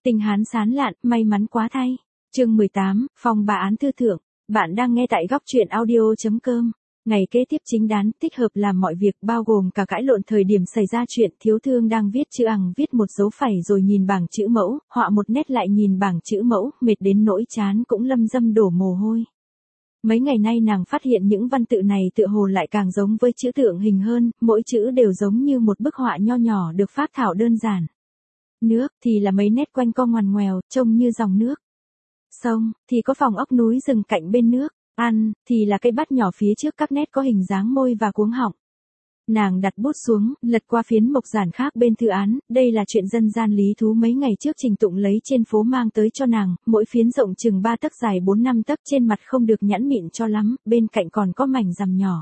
Tình Hán sán lạn, may mắn quá thay. Chương 18, phòng bà án thư thượng. Bạn đang nghe tại góc truyện audio.com. Ngày kế tiếp chính đán, tích hợp làm mọi việc bao gồm cả cãi lộn thời điểm xảy ra chuyện. Thiếu thương đang viết chữ ằng viết một dấu phẩy rồi nhìn bảng chữ mẫu, họa một nét lại nhìn bảng chữ mẫu, mệt đến nỗi chán cũng lâm dâm đổ mồ hôi. Mấy ngày nay nàng phát hiện những văn tự này tựa hồ lại càng giống với chữ tượng hình hơn, mỗi chữ đều giống như một bức họa nho nhỏ được phác thảo đơn giản. Nước thì là mấy nét quanh co ngoằn ngoèo, trông như dòng nước. Sông thì có phòng ốc núi rừng cạnh bên nước. Ăn thì là cây bát nhỏ phía trước các nét có hình dáng môi và cuống họng. Nàng đặt bút xuống, lật qua phiến mộc giản khác bên thư án, đây là chuyện dân gian lý thú mấy ngày trước Trình Tụng lấy trên phố mang tới cho nàng, mỗi phiến rộng chừng 3 tấc dài 4-5 tấc, trên mặt không được nhẵn mịn cho lắm, bên cạnh còn có mảnh rằm nhỏ.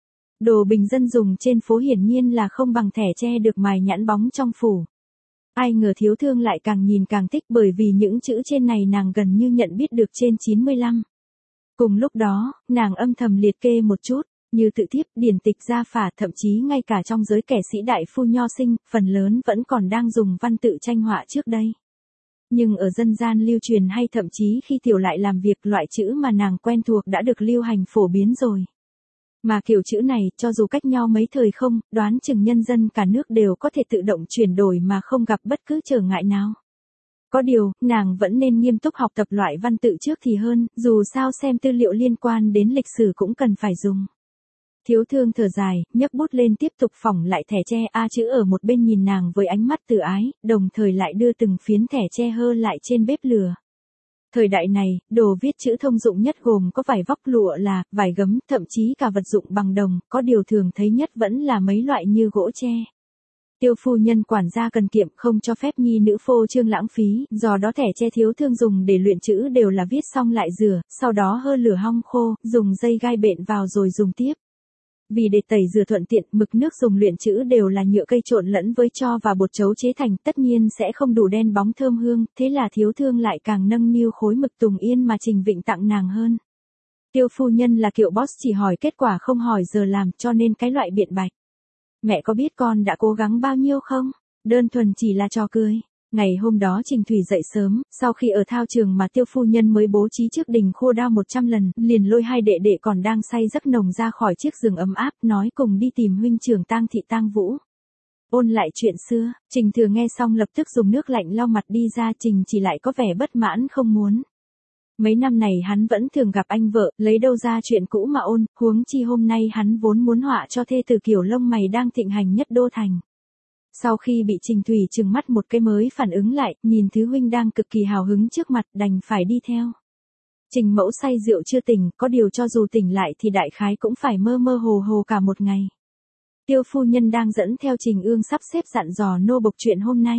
Đồ bình dân dùng trên phố hiển nhiên là không bằng thẻ tre được mài nhẵn bóng trong phủ. Ai ngờ thiếu thương lại càng nhìn càng thích, bởi vì những chữ trên này nàng gần như nhận biết được trên 95. Cùng lúc đó, nàng âm thầm liệt kê một chút, như tự thiếp, điển tịch, gia phả, thậm chí ngay cả trong giới kẻ sĩ đại phu nho sinh, phần lớn vẫn còn đang dùng văn tự tranh họa trước đây. Nhưng ở dân gian lưu truyền hay thậm chí khi tiểu lại làm việc, loại chữ mà nàng quen thuộc đã được lưu hành phổ biến rồi. Mà kiểu chữ này, cho dù cách nhau mấy thời không, đoán chừng nhân dân cả nước đều có thể tự động chuyển đổi mà không gặp bất cứ trở ngại nào. Có điều, nàng vẫn nên nghiêm túc học tập loại văn tự trước thì hơn, dù sao xem tư liệu liên quan đến lịch sử cũng cần phải dùng. Thiếu thương thở dài, nhấc bút lên tiếp tục phỏng lại thẻ tre A chữ ở một bên nhìn nàng với ánh mắt từ ái, đồng thời lại đưa từng phiến thẻ tre hơ lại trên bếp lửa. Thời đại này, đồ viết chữ thông dụng nhất gồm có vải vóc, lụa là, vải gấm, thậm chí cả vật dụng bằng đồng, có điều thường thấy nhất vẫn là mấy loại như gỗ tre. Tiêu phu nhân quản gia cần kiệm, không cho phép nhi nữ phô trương lãng phí, do đó thẻ tre thiếu thương dùng để luyện chữ đều là viết xong lại rửa, sau đó hơ lửa hong khô, dùng dây gai bện vào rồi dùng tiếp. Vì để tẩy rửa thuận tiện, mực nước dùng luyện chữ đều là nhựa cây trộn lẫn với tro và bột chấu chế thành, tất nhiên sẽ không đủ đen bóng thơm hương, thế là thiếu thương lại càng nâng niu khối mực Tùng Yên mà Trình Vịnh tặng nàng hơn. Tiêu phu nhân là kiểu boss chỉ hỏi kết quả không hỏi giờ làm, cho nên cái loại biện bạch. Mẹ có biết con đã cố gắng bao nhiêu không? Đơn thuần chỉ là trò cười. Ngày hôm đó Trình Thủy dậy sớm, sau khi ở thao trường mà Tiêu phu nhân mới bố trí trước đình khô đao 100 lần, liền lôi hai đệ đệ còn đang say giấc nồng ra khỏi chiếc giường ấm áp, nói cùng đi tìm huynh trưởng Tang thị Tang Vũ. Ôn lại chuyện xưa. Trình Thừa nghe xong lập tức dùng nước lạnh lau mặt đi ra, Trình chỉ lại có vẻ bất mãn không muốn. Mấy năm này hắn vẫn thường gặp anh vợ, lấy đâu ra chuyện cũ mà ôn, huống chi hôm nay hắn vốn muốn họa cho thê từ kiểu lông mày đang thịnh hành nhất đô thành. Sau khi bị Trình Thủy trừng mắt một cái mới phản ứng lại, nhìn thứ huynh đang cực kỳ hào hứng trước mặt, đành phải đi theo. Trình mẫu say rượu chưa tỉnh, có điều cho dù tỉnh lại thì đại khái cũng phải mơ mơ hồ hồ cả một ngày. Tiêu phu nhân đang dẫn theo Trình Ương sắp xếp dặn dò nô bộc chuyện hôm nay.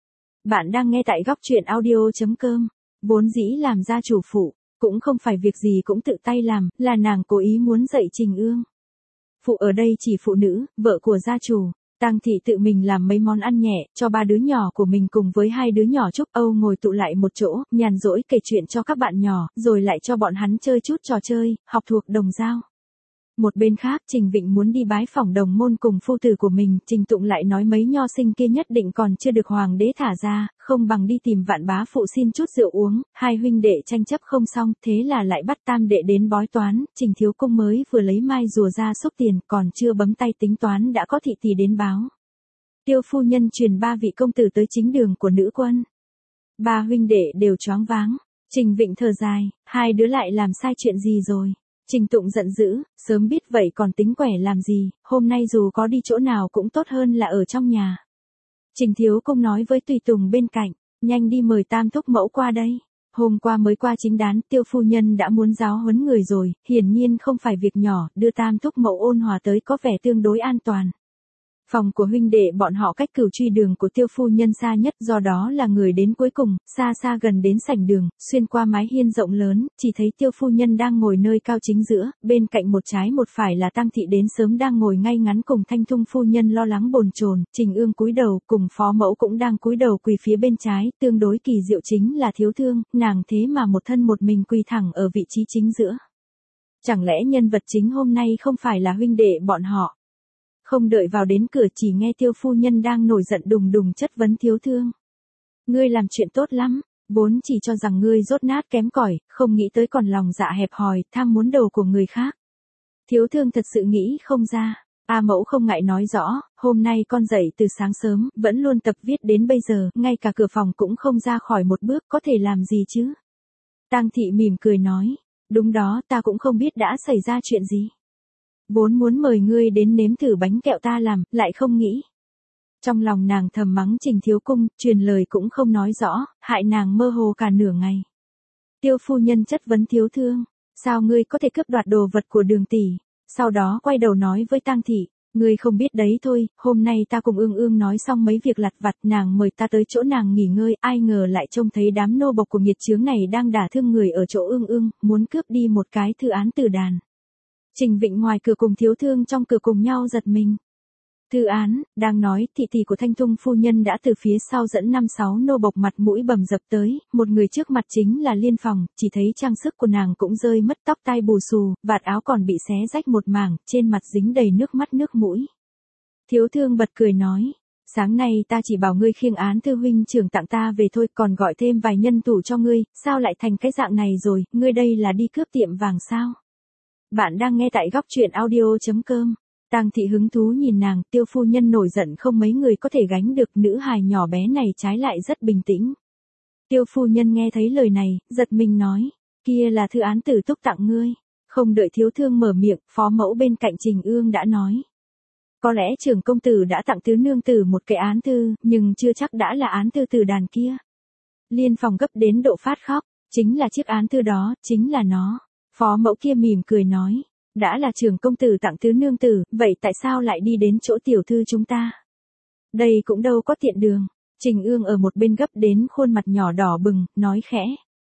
Bạn đang nghe tại góc truyện audio.com. Vốn dĩ làm gia chủ phụ, cũng không phải việc gì cũng tự tay làm, là nàng cố ý muốn dạy Trình Ương. Phụ ở đây chỉ phụ nữ, vợ của gia chủ. Tang thị tự mình làm mấy món ăn nhẹ, cho 3 đứa nhỏ của mình cùng với 2 đứa nhỏ Trúc Âu ngồi tụ lại một chỗ, nhàn rỗi kể chuyện cho các bạn nhỏ, rồi lại cho bọn hắn chơi chút trò chơi, học thuộc đồng dao. Một bên khác, Trình Vịnh muốn đi bái phỏng đồng môn cùng phu tử của mình, Trình Tụng lại nói mấy nho sinh kia nhất định còn chưa được hoàng đế thả ra, không bằng đi tìm Vạn bá phụ xin chút rượu uống, hai huynh đệ tranh chấp không xong, thế là lại bắt tam đệ đến bói toán, Trình thiếu công mới vừa lấy mai rùa ra xúc tiền, còn chưa bấm tay tính toán đã có thị tỷ đến báo. Tiêu phu nhân truyền 3 vị công tử tới chính đường của nữ quân. 3 huynh đệ đều choáng váng, Trình Vịnh thở dài, 2 đứa lại làm sai chuyện gì rồi? Trình Tụng giận dữ, sớm biết vậy còn tính quẻ làm gì, hôm nay dù có đi chỗ nào cũng tốt hơn là ở trong nhà. Trình thiếu công nói với tùy tùng bên cạnh, nhanh đi mời tam thúc mẫu qua đây. Hôm qua mới qua chính đán, Tiêu phu nhân đã muốn giáo huấn người rồi, hiển nhiên không phải việc nhỏ, đưa tam thúc mẫu Ôn Hòa tới có vẻ tương đối an toàn. Phòng của huynh đệ bọn họ cách cửu truy đường của Tiêu phu nhân xa nhất, do đó là người đến cuối cùng, xa xa gần đến sảnh đường, xuyên qua mái hiên rộng lớn, chỉ thấy Tiêu phu nhân đang ngồi nơi cao chính giữa, bên cạnh một trái một phải là Tang thị đến sớm đang ngồi ngay ngắn cùng Thanh Thung phu nhân lo lắng bồn chồn, Trình Ương cúi đầu, cùng phó mẫu cũng đang cúi đầu quỳ phía bên trái, tương đối kỳ diệu chính là thiếu thương, nàng thế mà một thân một mình quỳ thẳng ở vị trí chính giữa. Chẳng lẽ nhân vật chính hôm nay không phải là huynh đệ bọn họ? Không đợi vào đến cửa chỉ nghe Tiêu phu nhân đang nổi giận đùng đùng chất vấn thiếu thương. Ngươi làm chuyện tốt lắm, vốn chỉ cho rằng ngươi dốt nát kém cỏi, không nghĩ tới còn lòng dạ hẹp hòi, tham muốn đồ của người khác. Thiếu thương thật sự nghĩ không ra. A Mẫu không ngại nói rõ, hôm nay con dậy từ sáng sớm, vẫn luôn tập viết đến bây giờ, ngay cả cửa phòng cũng không ra khỏi một bước, có thể làm gì chứ? Tang Thị mỉm cười nói, đúng đó, ta cũng không biết đã xảy ra chuyện gì. Vốn muốn mời ngươi đến nếm thử bánh kẹo ta làm, lại không nghĩ. Trong lòng nàng thầm mắng Trình Thiếu Cung, truyền lời cũng không nói rõ, hại nàng mơ hồ cả nửa ngày. Tiêu phu nhân chất vấn Thiếu Thương, sao ngươi có thể cướp đoạt đồ vật của Đường tỷ? Sau đó quay đầu nói với Tang Thị, ngươi không biết đấy thôi, hôm nay ta cùng Ương Ương nói xong mấy việc lặt vặt, nàng mời ta tới chỗ nàng nghỉ ngơi, ai ngờ lại trông thấy đám nô bộc của nghiệt chướng này đang đả thương người ở chỗ Ương Ương, muốn cướp đi một cái thư án từ đàn. Trình Vịnh ngoài cửa cùng Thiếu Thương trong cửa cùng nhau giật mình. Thư án, đang nói, thị tỷ của Thanh Thung phu nhân đã từ phía sau dẫn 5-6 nô bộc mặt mũi bầm dập tới, một người trước mặt chính là Liên Phòng, chỉ thấy trang sức của nàng cũng rơi mất, tóc tai bù xù, vạt áo còn bị xé rách một mảng, trên mặt dính đầy nước mắt nước mũi. Thiếu Thương bật cười nói, sáng nay ta chỉ bảo ngươi khiêng án thư huynh trưởng tặng ta về thôi, còn gọi thêm vài nhân thủ cho ngươi, sao lại thành cái dạng này rồi, ngươi đây là đi cướp tiệm vàng sao? Bạn đang nghe tại góc truyện audio.com. Tang Thị hứng thú nhìn nàng, Tiêu phu nhân nổi giận không mấy người có thể gánh được, nữ hài nhỏ bé này trái lại rất bình tĩnh. Tiêu phu nhân nghe thấy lời này, giật mình nói, kia là thư án Tử Túc tặng ngươi. Không đợi Thiếu Thương mở miệng, phó mẫu bên cạnh Trình Ương đã nói. Có lẽ trưởng công tử đã tặng tứ nương tử một cái án thư, nhưng chưa chắc đã là án thư từ đàn kia. Liên Phòng gấp đến độ phát khóc, chính là chiếc án thư đó, chính là nó. Phó mẫu kia mỉm cười nói. Đã là trưởng công tử tặng tứ nương tử, vậy tại sao lại đi đến chỗ tiểu thư chúng ta? Đây cũng đâu có tiện đường. Trình Ương ở một bên gấp đến khuôn mặt nhỏ đỏ bừng, nói khẽ.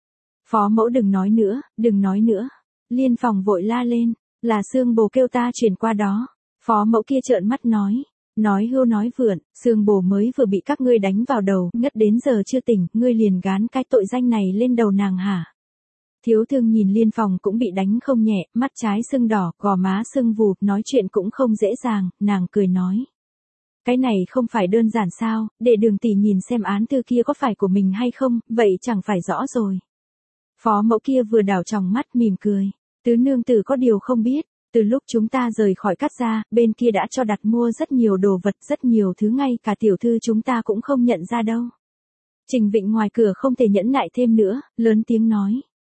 Phó mẫu đừng nói nữa, đừng nói nữa. Liên Phòng vội la lên, là Sương Bồ kêu ta chuyển qua đó. Phó mẫu kia trợn mắt nói hưu nói vượn, Sương Bồ mới vừa bị các ngươi đánh vào đầu, ngất đến giờ chưa tỉnh, ngươi liền gán cái tội danh này lên đầu nàng hả? Thiếu Thương nhìn Liên Phòng cũng bị đánh không nhẹ, mắt trái sưng đỏ, gò má sưng vù, nói chuyện cũng không dễ dàng, nàng cười nói. Cái này không phải đơn giản sao, để Đường tỷ nhìn xem án thư kia có phải của mình hay không, vậy chẳng phải rõ rồi. Phó mẫu kia vừa đảo tròng mắt mỉm cười, tứ nương tử có điều không biết, từ lúc chúng ta rời khỏi Cát Gia, bên kia đã cho đặt mua rất nhiều đồ vật, rất nhiều thứ ngay cả tiểu thư chúng ta cũng không nhận ra đâu. Trình Vịnh ngoài cửa không thể nhẫn nại thêm nữa, lớn tiếng nói.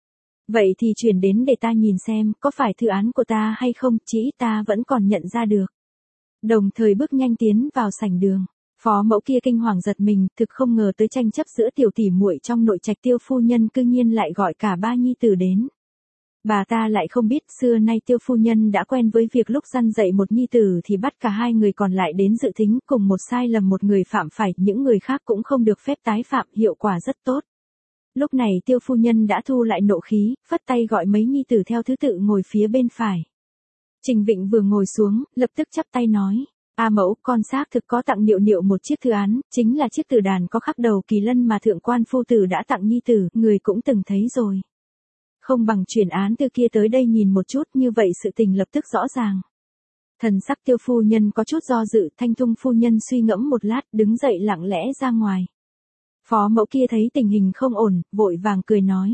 Vậy thì chuyển đến để ta nhìn xem, có phải thư án của ta hay không, chỉ ta vẫn còn nhận ra được. Đồng thời bước nhanh tiến vào sảnh đường. Phó mẫu kia kinh hoàng giật mình, thực không ngờ tới tranh chấp giữa tiểu tỷ muội trong nội trạch Tiêu phu nhân cư nhiên lại gọi cả ba nhi tử đến. Bà ta lại không biết xưa nay Tiêu phu nhân đã quen với việc lúc răn dạy một nhi tử thì bắt cả hai người còn lại đến dự thính, cùng một sai lầm một người phạm phải, những người khác cũng không được phép tái phạm, hiệu quả rất tốt. Lúc này Tiêu phu nhân đã thu lại nộ khí, phất tay gọi mấy nhi tử theo thứ tự ngồi phía bên phải. Trình Vịnh vừa ngồi xuống, lập tức chắp tay nói, A mẫu, con xác thực có tặng Niệu Niệu một chiếc thư án, chính là chiếc từ đàn có khắc đầu kỳ lân mà thượng quan phu tử đã tặng nhi tử, người cũng từng thấy rồi. Không bằng chuyển án từ kia tới đây nhìn một chút, như vậy sự tình lập tức rõ ràng. Thần sắc Tiêu phu nhân có chút do dự, Thanh Thung phu nhân suy ngẫm một lát, đứng dậy lặng lẽ ra ngoài. Phó mẫu kia thấy tình hình không ổn, vội vàng cười nói.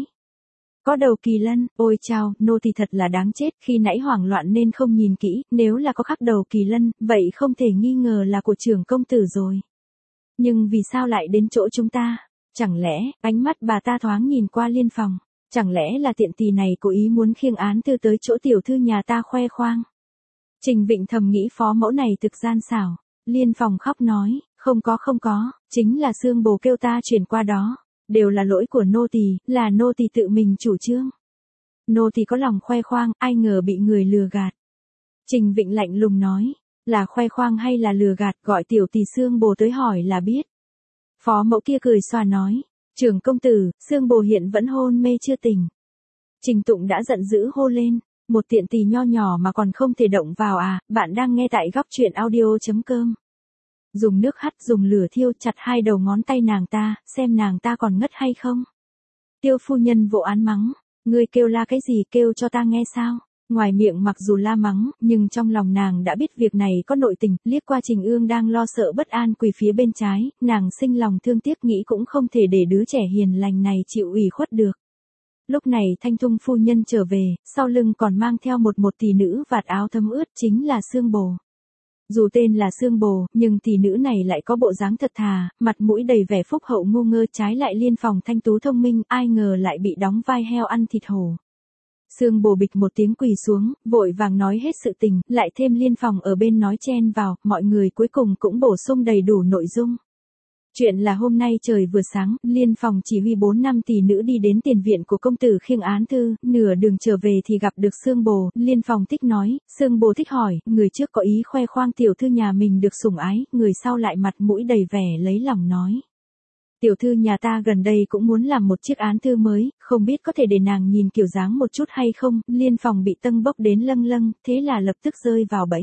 Có đầu kỳ lân, ôi chao, nô thì thật là đáng chết, khi nãy hoảng loạn nên không nhìn kỹ, nếu là có khắc đầu kỳ lân, vậy không thể nghi ngờ là của trưởng công tử rồi. Nhưng vì sao lại đến chỗ chúng ta? Chẳng lẽ, ánh mắt bà ta thoáng nhìn qua Liên Phòng, chẳng lẽ là tiện tỳ này cố ý muốn khiêng án thư tới chỗ tiểu thư nhà ta khoe khoang? Trình Vịnh thầm nghĩ phó mẫu này thực gian xảo. Liên Phòng khóc nói, không có, chính là Sương Bồ kêu ta chuyển qua đó, đều là lỗi của nô tỳ, là nô tỳ tự mình chủ trương. Nô tỳ có lòng khoe khoang, ai ngờ bị người lừa gạt. Trình Vịnh lạnh lùng nói, là khoe khoang hay là lừa gạt, gọi tiểu tỳ Sương Bồ tới hỏi là biết. Phó mẫu kia cười xòa nói, trưởng công tử, Sương Bồ hiện vẫn hôn mê chưa tỉnh. Trình Tụng đã giận dữ hô lên, một tiện tỳ nho nhỏ mà còn không thể động vào à, bạn đang nghe tại góc truyện audio.com. Dùng nước hắt dùng lửa thiêu chặt hai đầu ngón tay nàng ta, xem nàng ta còn ngất hay không. Tiêu phu nhân vỗ án mắng, ngươi kêu la cái gì, kêu cho ta nghe sao? Ngoài miệng mặc dù la mắng, nhưng trong lòng nàng đã biết việc này có nội tình, liếc qua Trình Ương đang lo sợ bất an quỳ phía bên trái, nàng sinh lòng thương tiếc nghĩ cũng không thể để đứa trẻ hiền lành này chịu ủy khuất được. Lúc này Thanh Thung phu nhân trở về, sau lưng còn mang theo một tỷ nữ vạt áo thấm ướt chính là Sương Bồ. Dù tên là Sương Bồ, nhưng tỷ nữ này lại có bộ dáng thật thà, mặt mũi đầy vẻ phúc hậu ngu ngơ, trái lại Liên Phòng thanh tú thông minh, ai ngờ lại bị đóng vai heo ăn thịt hổ. Sương Bồ bịch một tiếng quỳ xuống, vội vàng nói hết sự tình, lại thêm Liên Phòng ở bên nói chen vào, mọi người cuối cùng cũng bổ sung đầy đủ nội dung. Chuyện là hôm nay trời vừa sáng, Liên Phòng chỉ huy 4-5 tỷ nữ đi đến tiền viện của công tử Khiêng Án Thư, nửa đường trở về thì gặp được Sương Bồ, Liên Phòng thích nói, Sương Bồ thích hỏi, người trước có ý khoe khoang tiểu thư nhà mình được sủng ái, người sau lại mặt mũi đầy vẻ lấy lòng nói. Tiểu thư nhà ta gần đây cũng muốn làm một chiếc án thư mới, không biết có thể để nàng nhìn kiểu dáng một chút hay không, Liên Phòng bị tâng bốc đến lâng lâng, thế là lập tức rơi vào bẫy.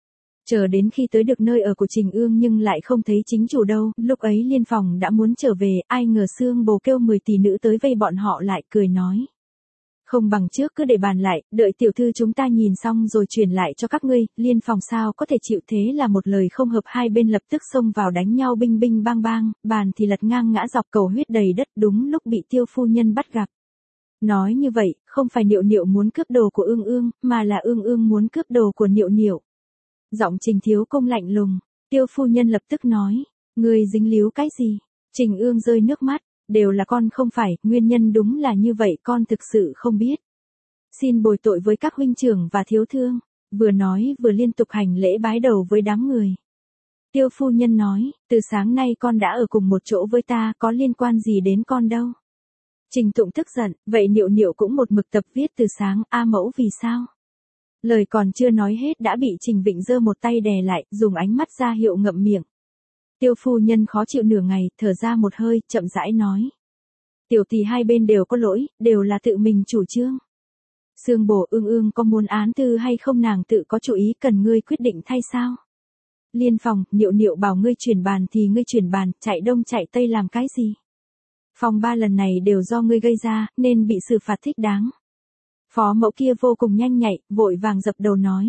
Chờ đến khi tới được nơi ở của Trình Ương nhưng lại không thấy chính chủ đâu, lúc ấy Liên Phòng đã muốn trở về, ai ngờ Sương Bồ kêu 10 tỷ nữ tới vây bọn họ lại, cười nói. Không bằng trước cứ để bàn lại, đợi tiểu thư chúng ta nhìn xong rồi chuyển lại cho các ngươi, Liên Phòng sao có thể chịu, thế là một lời không hợp hai bên lập tức xông vào đánh nhau binh binh bang bang, bàn thì lật ngang ngã dọc, cầu huyết đầy đất, đúng lúc bị Tiêu phu nhân bắt gặp. Nói như vậy, không phải Niệu Niệu muốn cướp đồ của Ương Ương, mà là Ương Ương muốn cướp đồ của Niệu Niệu. Giọng Trình thiếu công lạnh lùng, Tiêu phu nhân lập tức nói, ngươi dính líu cái gì? Trình Ương rơi nước mắt, đều là con không phải, nguyên nhân đúng là như vậy, con thực sự không biết. Xin bồi tội với các huynh trưởng và thiếu thương, vừa nói vừa liên tục hành lễ bái đầu với đám người. Tiêu phu nhân nói, từ sáng nay con đã ở cùng một chỗ với ta, có liên quan gì đến con đâu. Trình Tụng tức giận, vậy Niệu Niệu cũng một mực tập viết từ sáng, A mẫu vì sao? Lời còn chưa nói hết đã bị Trình Vịnh giơ một tay đè lại, dùng ánh mắt ra hiệu ngậm miệng. Tiêu phu nhân khó chịu nửa ngày, thở ra một hơi, chậm rãi nói. Tiểu tỷ hai bên đều có lỗi, đều là tự mình chủ trương. Sương Bồ, Ương Ương có muốn án thư hay không nàng tự có chủ ý, cần ngươi quyết định thay sao? Liên Phòng, Niệu Niệu bảo ngươi chuyển bàn thì ngươi chuyển bàn, chạy đông chạy tây làm cái gì? Phòng 3 lần này đều do ngươi gây ra, nên bị xử phạt thích đáng. Phó mẫu kia vô cùng nhanh nhạy, vội vàng dập đầu nói.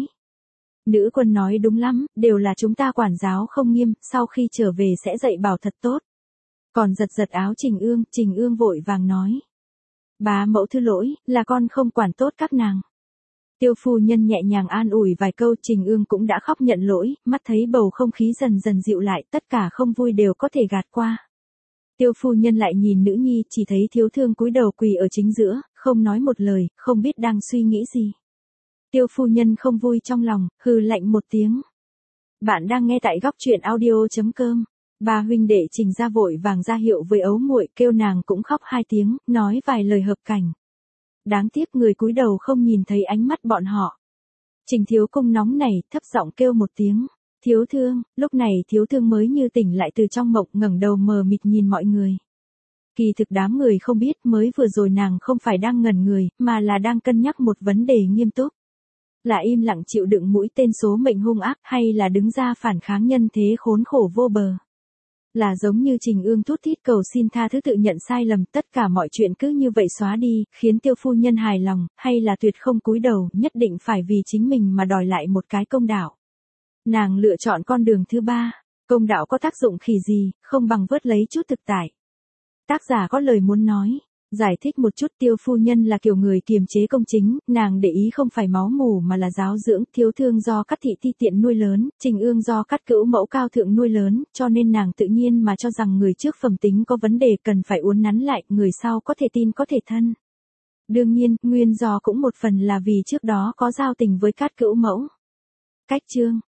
Nữ quân nói đúng lắm, đều là chúng ta quản giáo không nghiêm, sau khi trở về sẽ dạy bảo thật tốt. Còn giật giật áo Trình Ương vội vàng nói. Bá mẫu thứ lỗi, là con không quản tốt các nàng. Tiêu phu nhân nhẹ nhàng an ủi vài câu, Trình Ương cũng đã khóc nhận lỗi, mắt thấy bầu không khí dần dần dịu lại, tất cả không vui đều có thể gạt qua. Tiêu phu nhân lại nhìn nữ nhi, chỉ thấy thiếu thương cúi đầu quỳ ở chính giữa, không nói một lời, không biết đang suy nghĩ gì. Tiêu phu nhân không vui trong lòng, hừ lạnh một tiếng. Bạn đang nghe tại góc truyện audio.com. Ba huynh đệ Trình ra vội vàng ra hiệu với ấu muội, kêu nàng cũng khóc 2 tiếng, nói vài lời hợp cảnh. Đáng tiếc người cúi đầu không nhìn thấy ánh mắt bọn họ. Trình thiếu công nóng này, thấp giọng kêu một tiếng. Thiếu thương, lúc này thiếu thương mới như tỉnh lại từ trong mộng, ngẩng đầu mờ mịt nhìn mọi người. Kỳ thực đám người không biết mới vừa rồi nàng không phải đang ngẩn người, mà là đang cân nhắc một vấn đề nghiêm túc. Là im lặng chịu đựng mũi tên số mệnh hung ác, hay là đứng ra phản kháng nhân thế khốn khổ vô bờ. Là giống như Trình Ương thút thít cầu xin tha thứ tự nhận sai lầm, tất cả mọi chuyện cứ như vậy xóa đi, khiến Tiêu phu nhân hài lòng, hay là tuyệt không cúi đầu, nhất định phải vì chính mình mà đòi lại một cái công đạo. Nàng lựa chọn con đường thứ 3, công đạo có tác dụng khỉ gì, không bằng vớt lấy chút thực tại. Tác giả có lời muốn nói, giải thích một chút, Tiêu phu nhân là kiểu người kiềm chế công chính, nàng để ý không phải máu mủ mà là giáo dưỡng, thiếu thương do Cát thị ti tiện nuôi lớn, Trình Ương do Cát cữu mẫu cao thượng nuôi lớn, cho nên nàng tự nhiên mà cho rằng người trước phẩm tính có vấn đề cần phải uốn nắn lại, người sau có thể tin có thể thân. Đương nhiên, nguyên do cũng một phần là vì trước đó có giao tình với Cát cữu mẫu. Cách chương